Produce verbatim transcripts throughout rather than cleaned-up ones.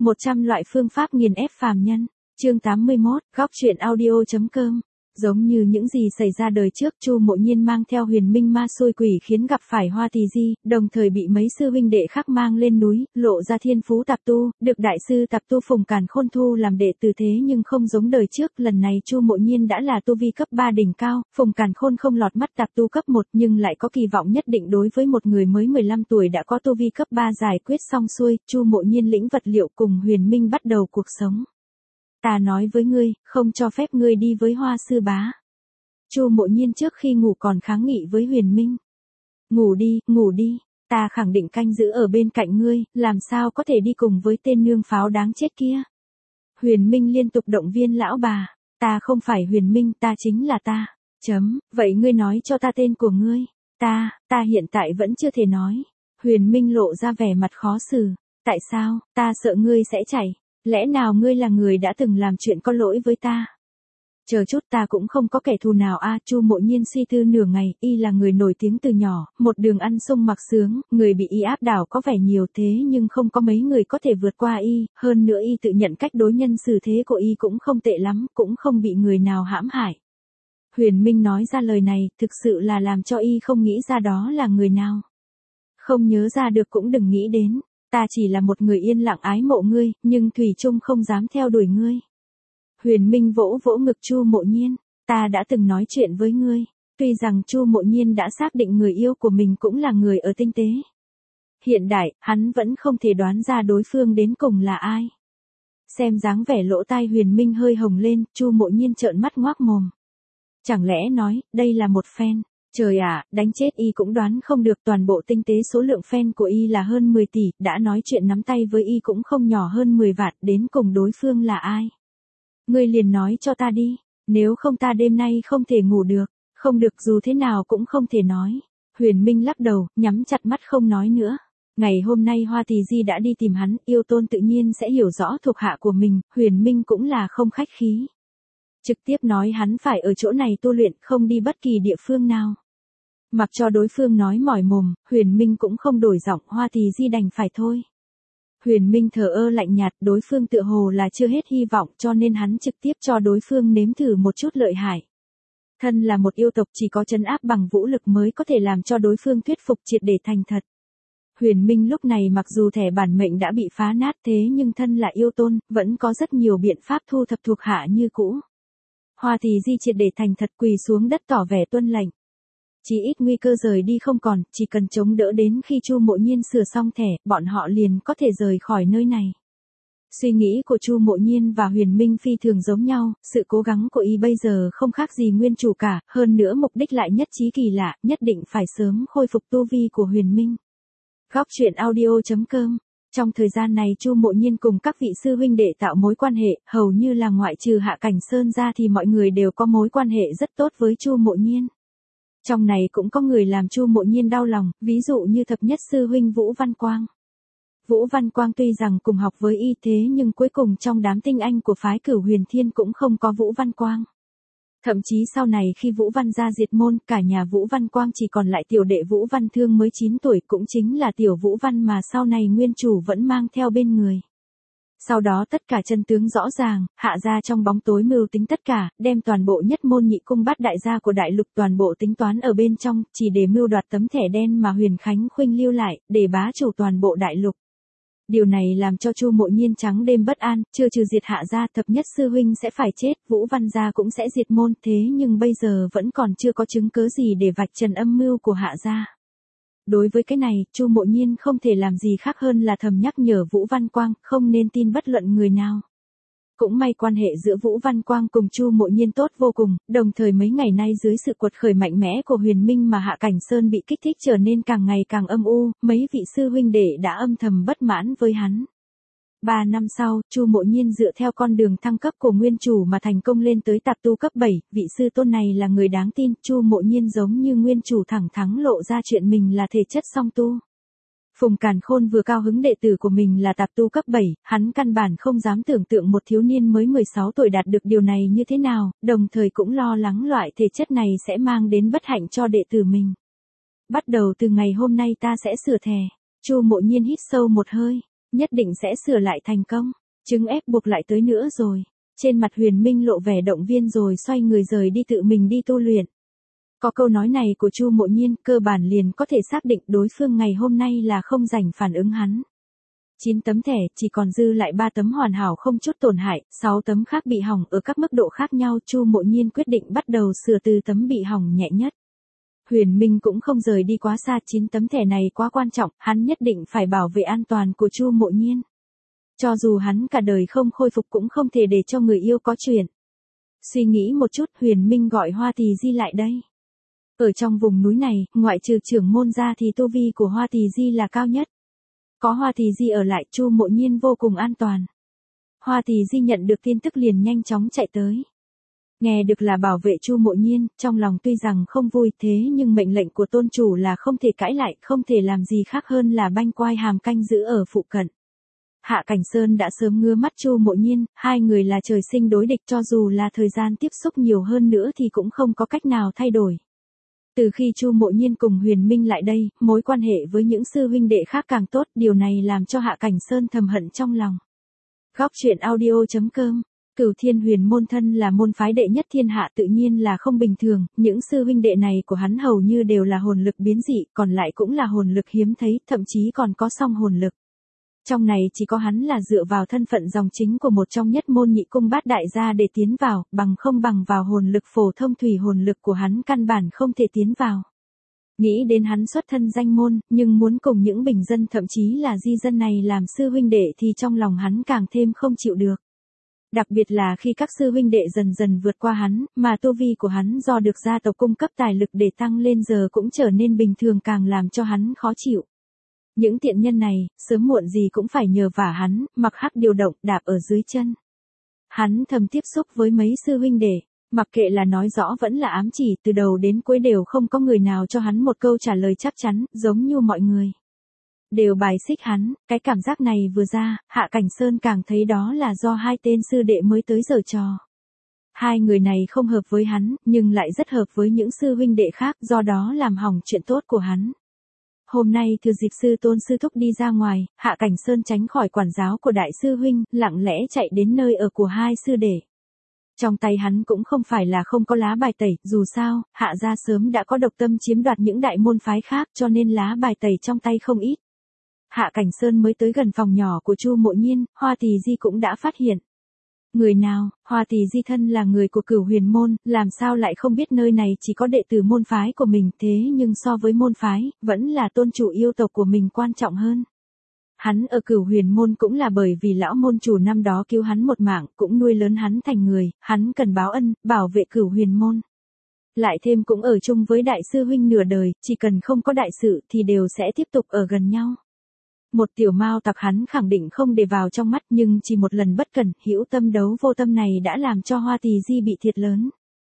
một trăm loại phương pháp nghiền ép phàm nhân. Chương tám mươi mốt, góc truyện audio chấm com. Giống như những gì xảy ra đời trước, Chu Mộ Nhiên mang theo Huyền Minh ma xôi quỷ khiến gặp phải Hoa Tỳ Di, đồng thời bị mấy sư huynh đệ khác mang lên núi, lộ ra thiên phú tạp tu, được đại sư tạp tu Phùng Càn Khôn thu làm đệ tử. Thế nhưng không giống đời trước, lần này Chu Mộ Nhiên đã là tu vi cấp ba đỉnh cao, Phùng Càn Khôn không lọt mắt tạp tu cấp một nhưng lại có kỳ vọng nhất định đối với một người mới mười lăm tuổi đã có tu vi cấp ba. Giải quyết xong xuôi, Chu Mộ Nhiên lĩnh vật liệu cùng Huyền Minh bắt đầu cuộc sống. Ta nói với ngươi, không cho phép ngươi đi với Hoa sư bá. Chu Mộ Nhiên trước khi ngủ còn kháng nghị với Huyền Minh. Ngủ đi, ngủ đi, ta khẳng định canh giữ ở bên cạnh ngươi, làm sao có thể đi cùng với tên nương pháo đáng chết kia. Huyền Minh liên tục động viên lão bà, ta không phải Huyền Minh, ta chính là ta. Chấm, vậy ngươi nói cho ta tên của ngươi. Ta, ta hiện tại vẫn chưa thể nói. Huyền Minh lộ ra vẻ mặt khó xử. Tại sao, ta sợ ngươi sẽ chạy. Lẽ nào ngươi là người đã từng làm chuyện có lỗi với ta? Chờ chút, ta cũng không có kẻ thù nào a. À, Chu Mộ Nhiên suy tư nửa ngày, y là người nổi tiếng từ nhỏ, một đường ăn sung mặc sướng, người bị y áp đảo có vẻ nhiều thế nhưng không có mấy người có thể vượt qua y, hơn nữa y tự nhận cách đối nhân xử thế của y cũng không tệ lắm, cũng không bị người nào hãm hại. Huyền Minh nói ra lời này, thực sự là làm cho y không nghĩ ra đó là người nào. Không nhớ ra được cũng đừng nghĩ đến. Ta chỉ là một người yên lặng ái mộ ngươi, nhưng thủy chung không dám theo đuổi ngươi. Huyền Minh vỗ vỗ ngực Chu Mộ Nhiên, ta đã từng nói chuyện với ngươi, tuy rằng Chu Mộ Nhiên đã xác định người yêu của mình cũng là người ở tinh tế. Hiện đại, hắn vẫn không thể đoán ra đối phương đến cùng là ai. Xem dáng vẻ lỗ tai Huyền Minh hơi hồng lên, Chu Mộ Nhiên trợn mắt ngoác mồm. Chẳng lẽ nói, đây là một fan. Trời ạ, à, đánh chết y cũng đoán không được, toàn bộ tinh tế số lượng fan của y là hơn mười tỷ, đã nói chuyện nắm tay với y cũng không nhỏ hơn mười vạn, đến cùng đối phương là ai? Ngươi liền nói cho ta đi, nếu không ta đêm nay không thể ngủ được, không được dù thế nào cũng không thể nói. Huyền Minh lắc đầu, nhắm chặt mắt không nói nữa. Ngày hôm nay Hoa Tỳ Di đã đi tìm hắn, Yêu Tôn tự nhiên sẽ hiểu rõ thuộc hạ của mình, Huyền Minh cũng là không khách khí. Trực tiếp nói hắn phải ở chỗ này tu luyện, không đi bất kỳ địa phương nào. Mặc cho đối phương nói mỏi mồm, Huyền Minh cũng không đổi giọng, Hoa Tỳ Di đành phải thôi. Huyền Minh thờ ơ lạnh nhạt, đối phương tựa hồ là chưa hết hy vọng cho nên hắn trực tiếp cho đối phương nếm thử một chút lợi hại. Thân là một yêu tộc chỉ có trấn áp bằng vũ lực mới có thể làm cho đối phương thuyết phục triệt để thành thật. Huyền Minh lúc này mặc dù thẻ bản mệnh đã bị phá nát thế nhưng thân là yêu tôn, vẫn có rất nhiều biện pháp thu thập thuộc hạ như cũ. Hoa Tỳ Di triệt để thành thật quỳ xuống đất tỏ vẻ tuân lệnh. Chỉ ít nguy cơ rời đi không còn, chỉ cần chống đỡ đến khi Chu Mộ Nhiên sửa xong thẻ, bọn họ liền có thể rời khỏi nơi này. Suy nghĩ của Chu Mộ Nhiên và Huyền Minh phi thường giống nhau, sự cố gắng của y bây giờ không khác gì nguyên chủ cả, hơn nữa mục đích lại nhất trí kỳ lạ, nhất định phải sớm khôi phục tu vi của Huyền Minh. Góc truyện audio chấm com. Trong thời gian này Chu Mộ Nhiên cùng các vị sư huynh đệ tạo mối quan hệ, hầu như là ngoại trừ Hạ Cảnh Sơn ra thì mọi người đều có mối quan hệ rất tốt với Chu Mộ Nhiên. Trong này cũng có người làm Chu Mộ Nhiên đau lòng, ví dụ như thập nhất sư huynh Vũ Văn Quang. Vũ Văn Quang tuy rằng cùng học với y thế nhưng cuối cùng trong đám tinh anh của phái Cửu Huyền Thiên cũng không có Vũ Văn Quang. Thậm chí sau này khi Vũ Văn gia diệt môn, cả nhà Vũ Văn Quang chỉ còn lại tiểu đệ Vũ Văn Thương mới chín tuổi, cũng chính là tiểu Vũ Văn mà sau này nguyên chủ vẫn mang theo bên người. Sau đó tất cả chân tướng rõ ràng, Hạ gia trong bóng tối mưu tính tất cả, đem toàn bộ nhất môn nhị cung bát đại gia của đại lục toàn bộ tính toán ở bên trong, chỉ để mưu đoạt tấm thẻ đen mà Huyền Khánh Khuynh lưu lại, để bá chủ toàn bộ đại lục. Điều này làm cho Chu Mộ Nhiên trắng đêm bất an, chưa trừ diệt Hạ gia, thập nhất sư huynh sẽ phải chết, Vũ Văn gia cũng sẽ diệt môn, thế nhưng bây giờ vẫn còn chưa có chứng cứ gì để vạch trần âm mưu của Hạ gia. Đối với cái này, Chu Mộ Nhiên không thể làm gì khác hơn là thầm nhắc nhở Vũ Văn Quang, không nên tin bất luận người nào. Cũng may quan hệ giữa Vũ Văn Quang cùng Chu Mộ Nhiên tốt vô cùng, đồng thời mấy ngày nay dưới sự quật khởi mạnh mẽ của Huyền Minh mà Hạ Cảnh Sơn bị kích thích trở nên càng ngày càng âm u, mấy vị sư huynh đệ đã âm thầm bất mãn với hắn. Ba năm sau, Chu Mộ Nhiên dựa theo con đường thăng cấp của nguyên chủ mà thành công lên tới tạp tu cấp bảy, vị sư tôn này là người đáng tin, Chu Mộ Nhiên giống như nguyên chủ thẳng thắn lộ ra chuyện mình là thể chất song tu. Phùng Càn Khôn vừa cao hứng đệ tử của mình là tạp tu cấp bảy, hắn căn bản không dám tưởng tượng một thiếu niên mới mười sáu tuổi đạt được điều này như thế nào, đồng thời cũng lo lắng loại thể chất này sẽ mang đến bất hạnh cho đệ tử mình. Bắt đầu từ ngày hôm nay ta sẽ sửa thẻ. Chu Mộ Nhiên hít sâu một hơi. Nhất định sẽ sửa lại thành công. Chứng ép buộc lại tới nữa rồi. Trên mặt Huyền Minh lộ vẻ động viên rồi xoay người rời đi tự mình đi tu luyện. Có câu nói này của Chu Mộ Nhiên, cơ bản liền có thể xác định đối phương ngày hôm nay là không rảnh phản ứng hắn. chín tấm thẻ, chỉ còn dư lại ba tấm hoàn hảo không chút tổn hại, sáu tấm khác bị hỏng ở các mức độ khác nhau. Chu Mộ Nhiên quyết định bắt đầu sửa từ tấm bị hỏng nhẹ nhất. Huyền Minh cũng không rời đi quá xa, chín tấm thẻ này quá quan trọng, hắn nhất định phải bảo vệ an toàn của Chu Mộ Nhiên. Cho dù hắn cả đời không khôi phục cũng không thể để cho người yêu có chuyện. Suy nghĩ một chút, Huyền Minh gọi Hoa Tỳ Di lại đây. Ở trong vùng núi này, ngoại trừ trưởng môn ra thì tu vi của Hoa Tỳ Di là cao nhất. Có Hoa Tỳ Di ở lại, Chu Mộ Nhiên vô cùng an toàn. Hoa Tỳ Di nhận được tin tức liền nhanh chóng chạy tới. Nghe được là bảo vệ Chu Mộ Nhiên, trong lòng tuy rằng không vui thế nhưng mệnh lệnh của tôn chủ là không thể cãi lại, không thể làm gì khác hơn là banh quai hàm canh giữ ở phụ cận. Hạ Cảnh Sơn đã sớm ngứa mắt Chu Mộ Nhiên, hai người là trời sinh đối địch, cho dù là thời gian tiếp xúc nhiều hơn nữa thì cũng không có cách nào thay đổi. Từ khi Chu Mộ Nhiên cùng Huyền Minh lại đây, mối quan hệ với những sư huynh đệ khác càng tốt, điều này làm cho Hạ Cảnh Sơn thầm hận trong lòng. Góc truyện audio chấm com. Cửu Thiên Huyền môn thân là môn phái đệ nhất thiên hạ tự nhiên là không bình thường, những sư huynh đệ này của hắn hầu như đều là hồn lực biến dị, còn lại cũng là hồn lực hiếm thấy, thậm chí còn có song hồn lực. Trong này chỉ có hắn là dựa vào thân phận dòng chính của một trong nhất môn nhị cung bát đại gia để tiến vào, bằng không bằng vào hồn lực phổ thông thủy hồn lực của hắn căn bản không thể tiến vào. Nghĩ đến hắn xuất thân danh môn, nhưng muốn cùng những bình dân thậm chí là di dân này làm sư huynh đệ thì trong lòng hắn càng thêm không chịu được. Đặc biệt là khi các sư huynh đệ dần dần vượt qua hắn, mà tu vi của hắn do được gia tộc cung cấp tài lực để tăng lên giờ cũng trở nên bình thường càng làm cho hắn khó chịu. Những tiện nhân này, sớm muộn gì cũng phải nhờ vả hắn, mặc hắc điều động, đạp ở dưới chân. Hắn thầm tiếp xúc với mấy sư huynh đệ, mặc kệ là nói rõ vẫn là ám chỉ, từ đầu đến cuối đều không có người nào cho hắn một câu trả lời chắc chắn, giống như mọi người đều bài xích hắn. Cái cảm giác này vừa ra, Hạ Cảnh Sơn càng thấy đó là do hai tên sư đệ mới tới giở trò. Hai người này không hợp với hắn, nhưng lại rất hợp với những sư huynh đệ khác, do đó làm hỏng chuyện tốt của hắn. Hôm nay thừa dịp sư tôn sư thúc đi ra ngoài, Hạ Cảnh Sơn tránh khỏi quản giáo của đại sư huynh, lặng lẽ chạy đến nơi ở của hai sư đệ. Trong tay hắn cũng không phải là không có lá bài tẩy, dù sao, Hạ gia sớm đã có độc tâm chiếm đoạt những đại môn phái khác cho nên lá bài tẩy trong tay không ít. Hạ Cảnh Sơn mới tới gần phòng nhỏ của Chu Mộ Nhiên, Hoa Tỳ Di cũng đã phát hiện. Người nào? Hoa Tỳ Di thân là người của Cửu Huyền môn, làm sao lại không biết nơi này chỉ có đệ tử môn phái của mình, thế nhưng so với môn phái, vẫn là tôn chủ yêu tộc của mình quan trọng hơn. Hắn ở Cửu Huyền môn cũng là bởi vì lão môn chủ năm đó cứu hắn một mạng, cũng nuôi lớn hắn thành người, hắn cần báo ân, bảo vệ Cửu Huyền môn. Lại thêm cũng ở chung với đại sư huynh nửa đời, chỉ cần không có đại sự thì đều sẽ tiếp tục ở gần nhau. Một tiểu mao tặc hắn khẳng định không để vào trong mắt, nhưng chỉ một lần bất cẩn, hữu tâm đấu vô tâm này đã làm cho Hoa Tỳ Di bị thiệt lớn.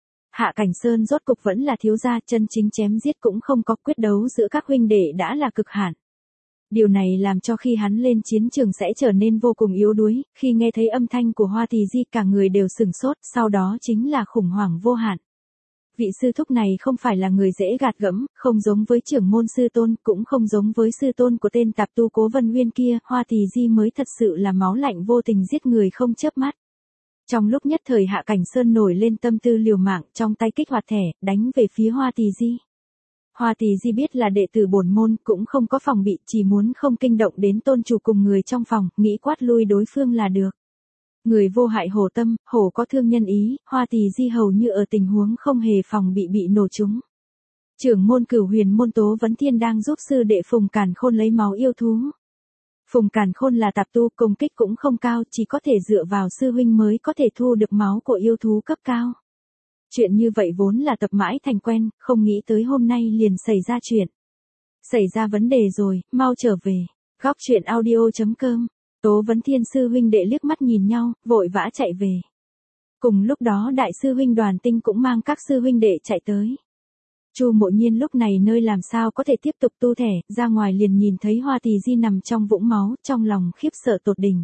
Hạ Cảnh Sơn rốt cục vẫn là thiếu gia, chân chính chém giết cũng không có, quyết đấu giữa các huynh đệ đã là cực hạn. Điều này làm cho khi hắn lên chiến trường sẽ trở nên vô cùng yếu đuối, khi nghe thấy âm thanh của Hoa Tỳ Di cả người đều sửng sốt, sau đó chính là khủng hoảng vô hạn. Vị sư thúc này không phải là người dễ gạt gẫm, không giống với trưởng môn sư tôn, cũng không giống với sư tôn của tên tạp tu Cố Vân Nguyên kia, Hoa Tỳ Di mới thật sự là máu lạnh vô tình giết người không chớp mắt. Trong lúc nhất thời Hạ Cảnh Sơn nổi lên tâm tư liều mạng, trong tay kích hoạt thẻ, đánh về phía Hoa Tỳ Di. Hoa Tỳ Di biết là đệ tử bổn môn, cũng không có phòng bị, chỉ muốn không kinh động đến tôn chủ cùng người trong phòng, nghĩ quát lui đối phương là được. Người vô hại hổ tâm, hổ có thương nhân ý, Hoa Tỳ Di hầu như ở tình huống không hề phòng bị bị nổ trúng. Trưởng môn Cửu Huyền môn Tố Vấn Thiên đang giúp sư đệ Phùng Càn Khôn lấy máu yêu thú. Phùng Càn Khôn là tạp tu, công kích cũng không cao, chỉ có thể dựa vào sư huynh mới có thể thu được máu của yêu thú cấp cao. Chuyện như vậy vốn là tập mãi thành quen, không nghĩ tới hôm nay liền xảy ra chuyện. Xảy ra vấn đề rồi, mau trở về. Góc truyện audio chấm com. Tố Vấn Thiên sư huynh đệ liếc mắt nhìn nhau, vội vã chạy về. Cùng lúc đó đại sư huynh Đoàn Tinh cũng mang các sư huynh đệ chạy tới. Chu Mộ Nhiên lúc này nơi làm sao có thể tiếp tục tu thẻ, ra ngoài liền nhìn thấy Hoa Tỳ Di nằm trong vũng máu, trong lòng khiếp sợ tột đỉnh.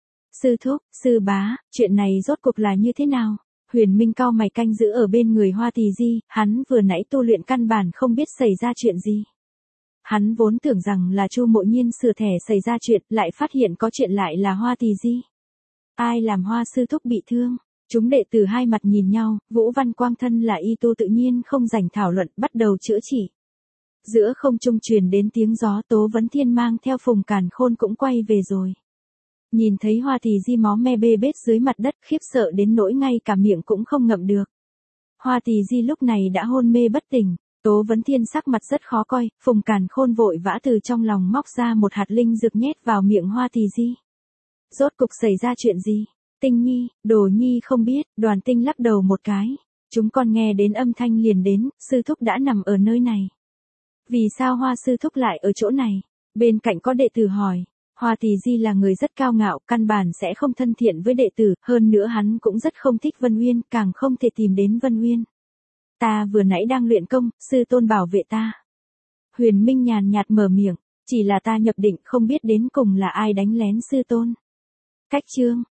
Sư thúc, sư bá, chuyện này rốt cuộc là như thế nào? Huyền Minh cau mày canh giữ ở bên người Hoa Tỳ Di, hắn vừa nãy tu luyện căn bản không biết xảy ra chuyện gì. Hắn vốn tưởng rằng là Chu Mộ Nhiên sửa thẻ xảy ra chuyện, lại phát hiện có chuyện lại là Hoa Tỳ Di. Ai làm Hoa sư thúc bị thương? Chúng đệ tử hai mặt nhìn nhau, Vũ Văn Quang thân là y tu tự nhiên không rảnh thảo luận, bắt đầu chữa trị. Giữa không trung truyền đến tiếng gió, Tố Vấn Thiên mang theo Phùng Càn Khôn cũng quay về rồi. Nhìn thấy Hoa Tỳ Di máu me bê bết dưới mặt đất, khiếp sợ đến nỗi ngay cả miệng cũng không ngậm được. Hoa Tỳ Di lúc này đã hôn mê bất tỉnh. Tố Vấn Thiên sắc mặt rất khó coi, Phùng Càn Khôn vội vã từ trong lòng móc ra một hạt linh dược nhét vào miệng Hoa Tỳ Di. Rốt cục xảy ra chuyện gì? Tinh Nhi, Đồ Nhi không biết. Đoàn Tinh lắc đầu một cái. Chúng con nghe đến âm thanh liền đến, sư thúc đã nằm ở nơi này. Vì sao Hoa sư thúc lại ở chỗ này? Bên cạnh có đệ tử hỏi. Hoa Tỳ Di là người rất cao ngạo, căn bản sẽ không thân thiện với đệ tử, hơn nữa hắn cũng rất không thích Vân Uyên, càng không thể tìm đến Vân Uyên. Ta vừa nãy đang luyện công, sư tôn bảo vệ ta. Huyền Minh nhàn nhạt mở miệng, chỉ là ta nhập định không biết đến cùng là ai đánh lén sư tôn. Cách chương,